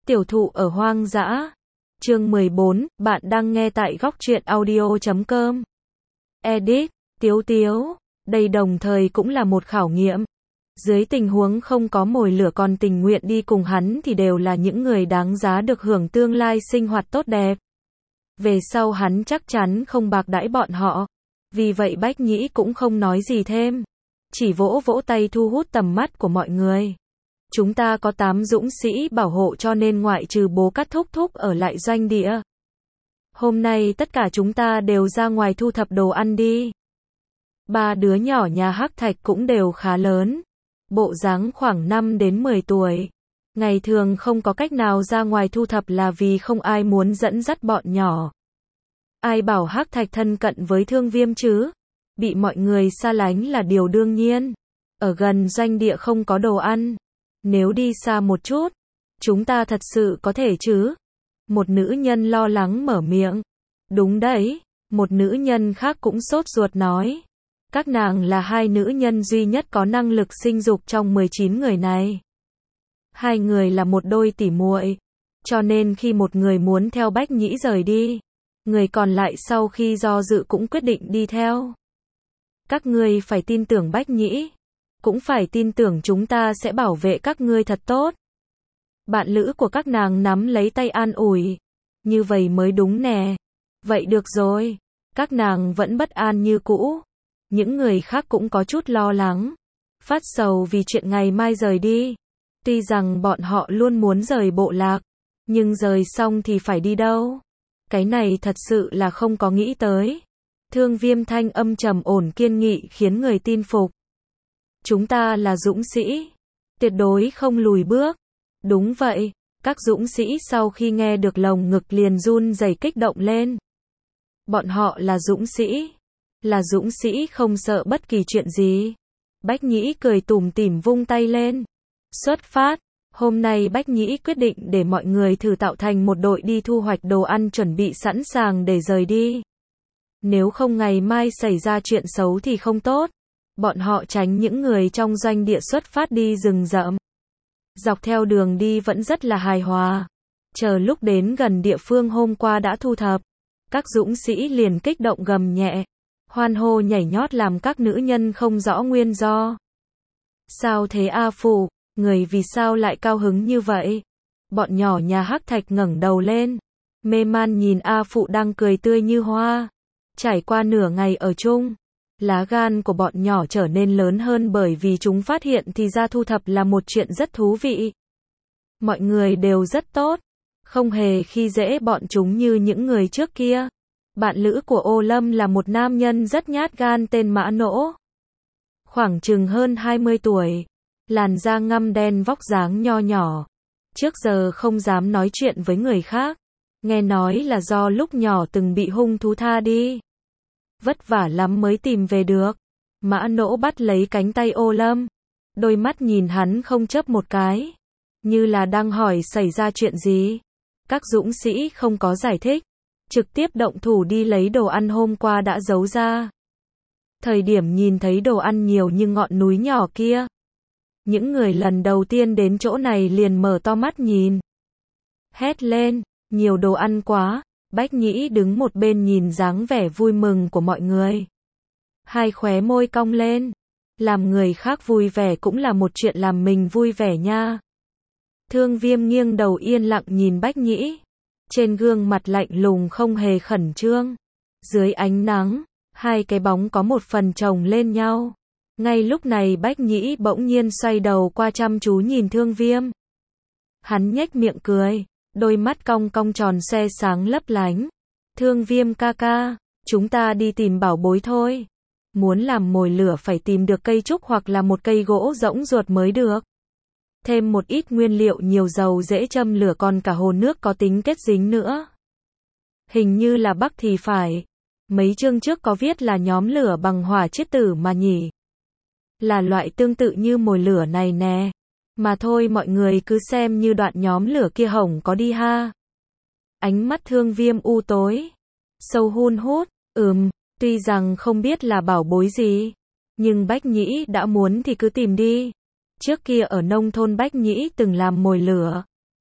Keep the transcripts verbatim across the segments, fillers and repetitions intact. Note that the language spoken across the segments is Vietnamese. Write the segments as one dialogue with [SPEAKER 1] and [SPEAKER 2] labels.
[SPEAKER 1] Tiểu thụ ở hoang dã. Chương mười bốn, bạn đang nghe tại góc truyện audio chấm com. Edit, Tiếu Tiếu, đây đồng thời cũng là một khảo nghiệm. Dưới tình huống không có mồi lửa còn tình nguyện đi cùng hắn thì đều là những người đáng giá được hưởng tương lai sinh hoạt tốt đẹp. Về sau hắn chắc chắn không bạc đãi bọn họ. Vì vậy Bách Nhĩ cũng không nói gì thêm. Chỉ vỗ vỗ tay thu hút tầm mắt của mọi người. Chúng ta có tám dũng sĩ bảo hộ cho nên ngoại trừ bố Cát thúc thúc ở lại doanh địa. Hôm nay tất cả chúng ta đều ra ngoài thu thập đồ ăn đi. Ba đứa nhỏ nhà Hắc Thạch cũng đều khá lớn. Bộ dáng khoảng năm đến mười tuổi. Ngày thường không có cách nào ra ngoài thu thập là vì không ai muốn dẫn dắt bọn nhỏ. Ai bảo Hắc Thạch thân cận với Thương Viêm chứ? Bị mọi người xa lánh là điều đương nhiên. Ở gần doanh địa không có đồ ăn. Nếu đi xa một chút, chúng ta thật sự có thể chứ? Một nữ nhân lo lắng mở miệng. Đúng đấy, một nữ nhân khác cũng sốt ruột nói. Các nàng là hai nữ nhân duy nhất có năng lực sinh dục trong mười chín người này. Hai người là một đôi tỉ muội, cho nên khi một người muốn theo Bách Nhĩ rời đi, người còn lại sau khi do dự cũng quyết định đi theo. Các ngươi phải tin tưởng Bách Nhĩ, cũng phải tin tưởng chúng ta sẽ bảo vệ các ngươi thật tốt. Bạn lữ của các nàng nắm lấy tay an ủi. Như vậy mới đúng nè. Vậy được rồi. Các nàng vẫn bất an như cũ. Những người khác cũng có chút lo lắng. Phát sầu vì chuyện ngày mai rời đi. Tuy rằng bọn họ luôn muốn rời bộ lạc. Nhưng rời xong thì phải đi đâu? Cái này thật sự là không có nghĩ tới. Thương Viêm thanh âm trầm ổn kiên nghị khiến người tin phục. Chúng ta là dũng sĩ. Tuyệt đối không lùi bước. Đúng vậy. Các dũng sĩ sau khi nghe được lồng ngực liền run rẩy kích động lên. Bọn họ là dũng sĩ. Là dũng sĩ không sợ bất kỳ chuyện gì. Bách Nhĩ cười tủm tỉm vung tay lên. Xuất phát. Hôm nay Bách Nhĩ quyết định để mọi người thử tạo thành một đội đi thu hoạch đồ ăn chuẩn bị sẵn sàng để rời đi. Nếu không ngày mai xảy ra chuyện xấu thì không tốt. Bọn họ tránh những người trong doanh địa xuất phát đi rừng rậm. Dọc theo đường đi vẫn rất là hài hòa. Chờ lúc đến gần địa phương hôm qua đã thu thập, các dũng sĩ liền kích động gầm nhẹ, hoan hô nhảy nhót làm các nữ nhân không rõ nguyên do. Sao thế A Phụ, người vì sao lại cao hứng như vậy? Bọn nhỏ nhà Hắc Thạch ngẩng đầu lên, mê man nhìn A Phụ đang cười tươi như hoa. Trải qua nửa ngày ở chung, lá gan của bọn nhỏ trở nên lớn hơn bởi vì chúng phát hiện thì ra thu thập là một chuyện rất thú vị. Mọi người đều rất tốt, không hề khi dễ bọn chúng như những người trước kia. Bạn lữ của Ô Lâm là một nam nhân rất nhát gan tên Mã Nỗ. Khoảng chừng hơn hai mươi tuổi, làn da ngăm đen vóc dáng nho nhỏ. Trước giờ không dám nói chuyện với người khác, nghe nói là do lúc nhỏ từng bị hung thú tha đi. Vất vả lắm mới tìm về được. Mã Nỗ bắt lấy cánh tay Ô Lâm. Đôi mắt nhìn hắn không chớp một cái. Như là đang hỏi xảy ra chuyện gì. Các dũng sĩ không có giải thích. Trực tiếp động thủ đi lấy đồ ăn hôm qua đã giấu ra. Thời điểm nhìn thấy đồ ăn nhiều như ngọn núi nhỏ kia. Những người lần đầu tiên đến chỗ này liền mở to mắt nhìn. Hét lên, nhiều đồ ăn quá. Bách Nhĩ đứng một bên nhìn dáng vẻ vui mừng của mọi người. Hai khóe môi cong lên. Làm người khác vui vẻ cũng là một chuyện làm mình vui vẻ nha. Thương Viêm nghiêng đầu yên lặng nhìn Bách Nhĩ. Trên gương mặt lạnh lùng không hề khẩn trương. Dưới ánh nắng, hai cái bóng có một phần chồng lên nhau. Ngay lúc này Bách Nhĩ bỗng nhiên xoay đầu qua chăm chú nhìn Thương Viêm. Hắn nhếch miệng cười. Đôi mắt cong cong tròn xoe sáng lấp lánh. Thương Viêm ca ca, chúng ta đi tìm bảo bối thôi. Muốn làm mồi lửa phải tìm được cây trúc hoặc là một cây gỗ rỗng ruột mới được. Thêm một ít nguyên liệu nhiều dầu dễ châm lửa còn cả hồ nước có tính kết dính nữa. Hình như là Bắc thì phải. Mấy chương trước có viết là nhóm lửa bằng hỏa chiết tử mà nhỉ. Là loại tương tự như mồi lửa này nè. Mà thôi mọi người cứ xem như đoạn nhóm lửa kia hổng có đi ha. Ánh mắt Thương Viêm u tối. Sâu hun hút, ừm, tuy rằng không biết là bảo bối gì. Nhưng Bách Nhĩ đã muốn thì cứ tìm đi. Trước kia ở nông thôn Bách Nhĩ từng làm mồi lửa.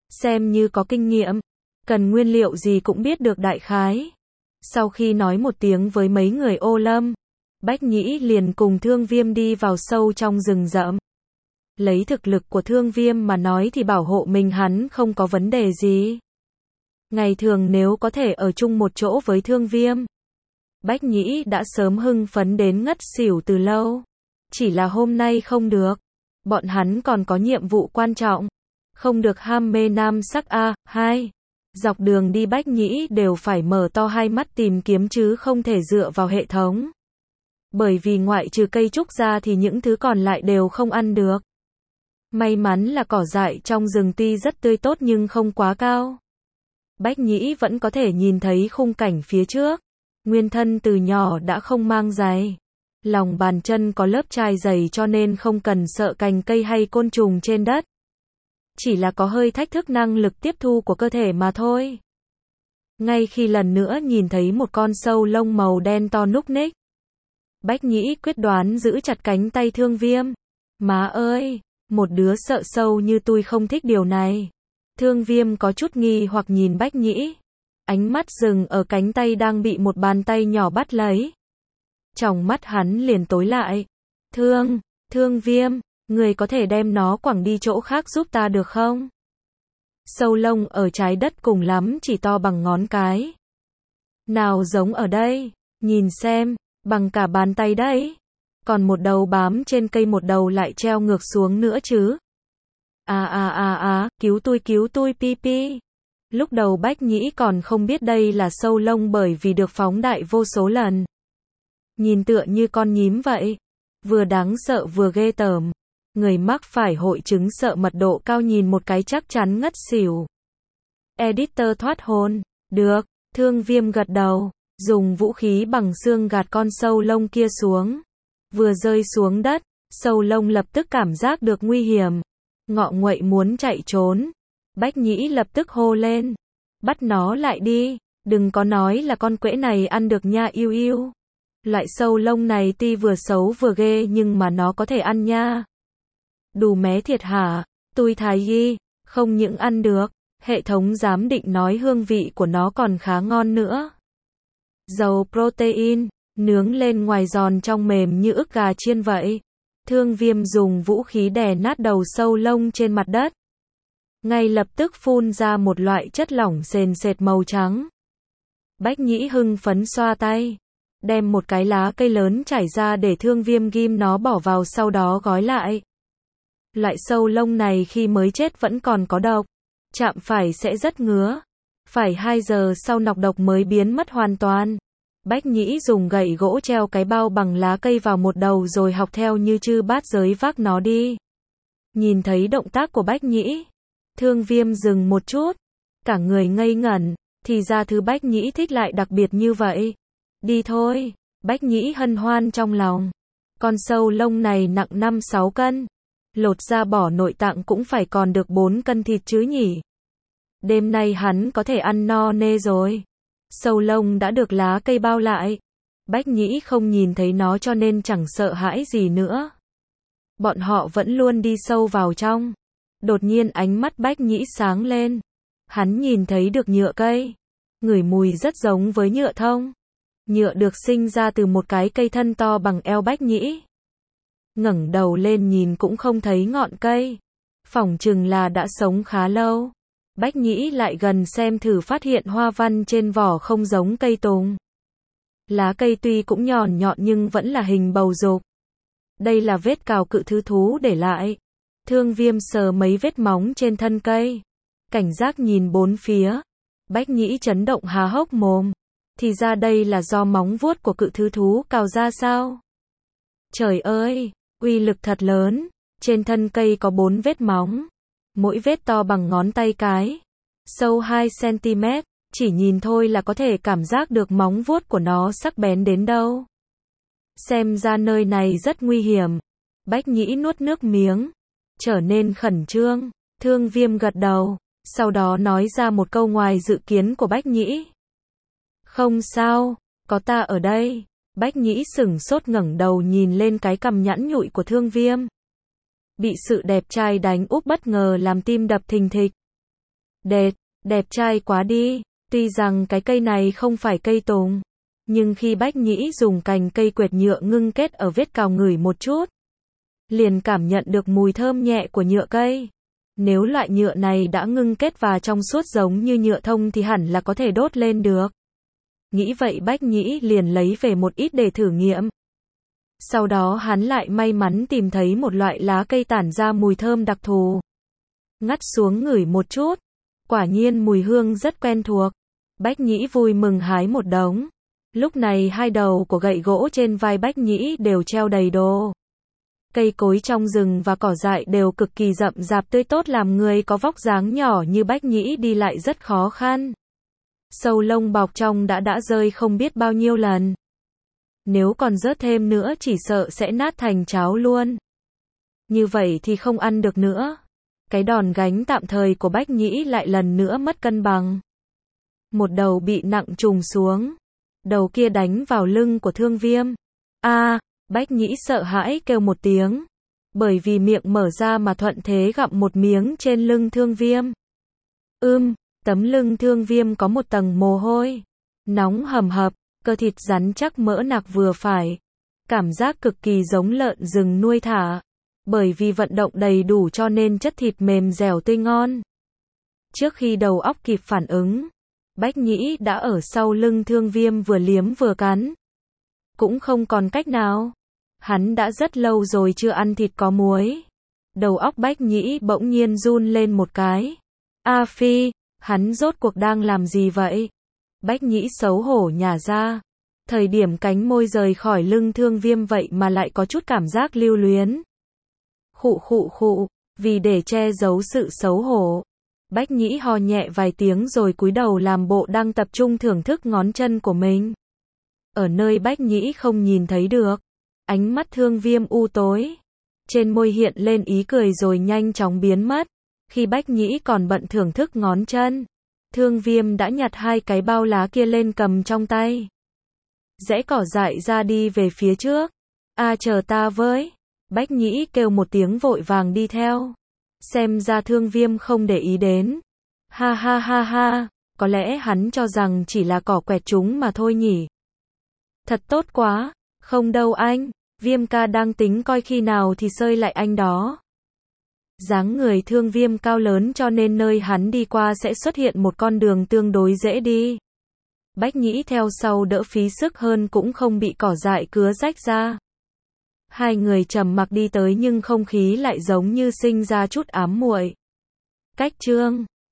[SPEAKER 1] xem như có kinh nghiệm, cần nguyên liệu gì cũng biết được đại khái. Sau khi nói một tiếng với mấy người ô lâm, Bách Nhĩ liền cùng Thương Viêm đi vào sâu trong rừng rậm. Lấy thực lực của Thương Viêm mà nói thì bảo hộ mình hắn không có vấn đề gì. Ngày thường nếu có thể ở chung một chỗ với Thương Viêm, Bách Nhĩ đã sớm hưng phấn đến ngất xỉu từ lâu. Chỉ là hôm nay không được. Bọn hắn còn có nhiệm vụ quan trọng. Không được ham mê nam sắc a. Hai. Dọc đường đi Bách Nhĩ đều phải mở to hai mắt tìm kiếm chứ không thể dựa vào hệ thống. Bởi vì ngoại trừ cây trúc ra thì những thứ còn lại đều không ăn được. May mắn là cỏ dại trong rừng tuy rất tươi tốt nhưng không quá cao. Bách Nhĩ vẫn có thể nhìn thấy khung cảnh phía trước. Nguyên thân từ nhỏ đã không mang giày. Lòng bàn chân có lớp chai dày cho nên không cần sợ cành cây hay côn trùng trên đất. Chỉ là có hơi thách thức năng lực tiếp thu của cơ thể mà thôi. Ngay khi lần nữa nhìn thấy một con sâu lông màu đen to núc ních, Bách Nhĩ quyết đoán giữ chặt cánh tay Thương Viêm. Má ơi, một đứa sợ sâu như tôi không thích điều này. Thương Viêm có chút nghi hoặc nhìn Bách Nhĩ. Ánh mắt dừng ở cánh tay đang bị một bàn tay nhỏ bắt lấy. Trong mắt hắn liền tối lại. Thương, Thương Viêm, người có thể đem nó quẳng đi chỗ khác giúp ta được không? Sâu lông ở trái đất cùng lắm chỉ to bằng ngón cái. Nào giống ở đây, nhìn xem, bằng cả bàn tay đấy. Còn một đầu bám trên cây một đầu lại treo ngược xuống nữa chứ. À à à à, cứu tôi cứu tôi pi pi. Lúc đầu Bách Nhĩ còn không biết đây là sâu lông bởi vì được phóng đại vô số lần. Nhìn tựa như con nhím vậy. Vừa đáng sợ vừa ghê tởm. Người mắc phải hội chứng sợ mật độ cao nhìn một cái chắc chắn ngất xỉu. Editor thoát hồn. Được, Thương Viêm gật đầu. Dùng vũ khí bằng xương gạt con sâu lông kia xuống. Vừa rơi xuống đất, sâu lông lập tức cảm giác được nguy hiểm. Ngọ nguậy muốn chạy trốn. Bách Nhĩ lập tức hô lên. Bắt nó lại đi. Đừng có nói là con quễ này ăn được nha yêu yêu. Loại sâu lông này tuy vừa xấu vừa ghê nhưng mà nó có thể ăn nha. Đù mé thiệt hả? Tôi thái y, không những ăn được, hệ thống giám định nói hương vị của nó còn khá ngon nữa. Dầu protein, nướng lên ngoài giòn trong mềm như ức gà chiên vậy. Thương Viêm dùng vũ khí đè nát đầu sâu lông trên mặt đất. Ngay lập tức phun ra một loại chất lỏng sền sệt màu trắng. Bách Nhĩ hưng phấn xoa tay. Đem một cái lá cây lớn trải ra để Thương Viêm ghim nó bỏ vào sau đó gói lại. Loại sâu lông này khi mới chết vẫn còn có độc. Chạm phải sẽ rất ngứa. Phải hai giờ sau nọc độc mới biến mất hoàn toàn. Bách Nhĩ dùng gậy gỗ treo cái bao bằng lá cây vào một đầu rồi học theo như chư bát giới vác nó đi. Nhìn thấy động tác của Bách Nhĩ, Thương Viêm dừng một chút. Cả người ngây ngẩn, thì ra thứ Bách Nhĩ thích lại đặc biệt như vậy. Đi thôi, Bách Nhĩ hân hoan trong lòng. Con sâu lông này nặng năm sáu cân. Lột ra bỏ nội tạng cũng phải còn được bốn cân thịt chứ nhỉ. Đêm nay hắn có thể ăn no nê rồi. Sâu lông đã được lá cây bao lại. Bách Nhĩ không nhìn thấy nó cho nên chẳng sợ hãi gì nữa. Bọn họ vẫn luôn đi sâu vào trong. Đột nhiên ánh mắt Bách Nhĩ sáng lên. Hắn nhìn thấy được nhựa cây. Ngửi mùi rất giống với nhựa thông. Nhựa được sinh ra từ một cái cây thân to bằng eo Bách Nhĩ. Ngẩng đầu lên nhìn cũng không thấy ngọn cây. Phỏng chừng là đã sống khá lâu. Bách Nhĩ lại gần xem thử phát hiện hoa văn trên vỏ không giống cây tùng. Lá cây tuy cũng nhọn nhọn nhưng vẫn là hình bầu dục. Đây là vết cào cự thư thú để lại. Thương Viêm sờ mấy vết móng trên thân cây. Cảnh giác nhìn bốn phía. Bách Nhĩ chấn động há hốc mồm. Thì ra đây là do móng vuốt của cự thư thú cào ra sao? Trời ơi, uy lực thật lớn. Trên thân cây có bốn vết móng. Mỗi vết to bằng ngón tay cái. Sâu hai xăng-ti-mét. Chỉ nhìn thôi là có thể cảm giác được móng vuốt của nó sắc bén đến đâu. Xem ra nơi này rất nguy hiểm. Bách Nhĩ nuốt nước miếng. Trở nên khẩn trương. Thương Viêm gật đầu. Sau đó nói ra một câu ngoài dự kiến của Bách Nhĩ. Không sao, có ta ở đây. Bách Nhĩ sửng sốt ngẩng đầu nhìn lên cái cằm nhẵn nhụi của Thương Viêm. Bị sự đẹp trai đánh úp bất ngờ làm tim đập thình thịch. Đệt, đẹp trai quá đi. Tuy rằng cái cây này không phải cây tùng, nhưng khi Bách Nhĩ dùng cành cây quệt nhựa ngưng kết ở vết cào ngửi một chút, liền cảm nhận được mùi thơm nhẹ của nhựa cây. Nếu loại nhựa này đã ngưng kết và trong suốt giống như nhựa thông thì hẳn là có thể đốt lên được. Nghĩ vậy Bách Nhĩ liền lấy về một ít để thử nghiệm. Sau đó hắn lại may mắn tìm thấy một loại lá cây tản ra mùi thơm đặc thù. Ngắt xuống ngửi một chút, quả nhiên mùi hương rất quen thuộc. Bách Nhĩ vui mừng hái một đống. Lúc này hai đầu của gậy gỗ trên vai Bách Nhĩ đều treo đầy đồ. Cây cối trong rừng và cỏ dại đều cực kỳ rậm rạp tươi tốt, làm người có vóc dáng nhỏ như Bách Nhĩ đi lại rất khó khăn. Sâu lông bọc trong đã đã rơi không biết bao nhiêu lần. Nếu còn rớt thêm nữa chỉ sợ sẽ nát thành cháo luôn. Như vậy thì không ăn được nữa. Cái đòn gánh tạm thời của Bách Nhĩ lại lần nữa mất cân bằng. Một đầu bị nặng trùng xuống. Đầu kia đánh vào lưng của Thương Viêm. A, à, Bách Nhĩ sợ hãi kêu một tiếng. Bởi vì miệng mở ra mà thuận thế gặm một miếng trên lưng Thương Viêm. Ưm, tấm lưng Thương Viêm có một tầng mồ hôi. Nóng hầm hập, cơ thịt rắn chắc mỡ nạc vừa phải. Cảm giác cực kỳ giống lợn rừng nuôi thả. Bởi vì vận động đầy đủ cho nên chất thịt mềm dẻo tươi ngon. Trước khi đầu óc kịp phản ứng, Bách Nhĩ đã ở sau lưng Thương Viêm vừa liếm vừa cắn. Cũng không còn cách nào. Hắn đã rất lâu rồi chưa ăn thịt có muối. Đầu óc Bách Nhĩ bỗng nhiên run lên một cái. A Phi, hắn rốt cuộc đang làm gì vậy? Bách Nhĩ xấu hổ nhả ra. Thời điểm cánh môi rời khỏi lưng Thương Viêm vậy mà lại có chút cảm giác lưu luyến. Khụ khụ khụ, vì để che giấu sự xấu hổ, Bách Nhĩ ho nhẹ vài tiếng rồi cúi đầu làm bộ đang tập trung thưởng thức ngón chân của mình. Ở nơi Bách Nhĩ không nhìn thấy được, ánh mắt Thương Viêm u tối. Trên môi hiện lên ý cười rồi nhanh chóng biến mất. Khi Bách Nhĩ còn bận thưởng thức ngón chân, Thương Viêm đã nhặt hai cái bao lá kia lên cầm trong tay. Rẽ cỏ dại ra đi về phía trước. A à, chờ ta với. Bách Nhĩ kêu một tiếng vội vàng đi theo. Xem ra Thương Viêm không để ý đến. Ha ha ha ha, có lẽ hắn cho rằng chỉ là cỏ quẹt chúng mà thôi nhỉ. Thật tốt quá, không đâu anh, Viêm ca đang tính coi khi nào thì sơi lại anh đó. Dáng người Thương Viêm cao lớn cho nên nơi hắn đi qua sẽ xuất hiện một con đường tương đối dễ đi. Bách Nhĩ theo sau đỡ phí sức hơn cũng không bị cỏ dại cứa rách ra. Hai người trầm mặc đi tới nhưng không khí lại giống như sinh ra chút ám muội. Cách chương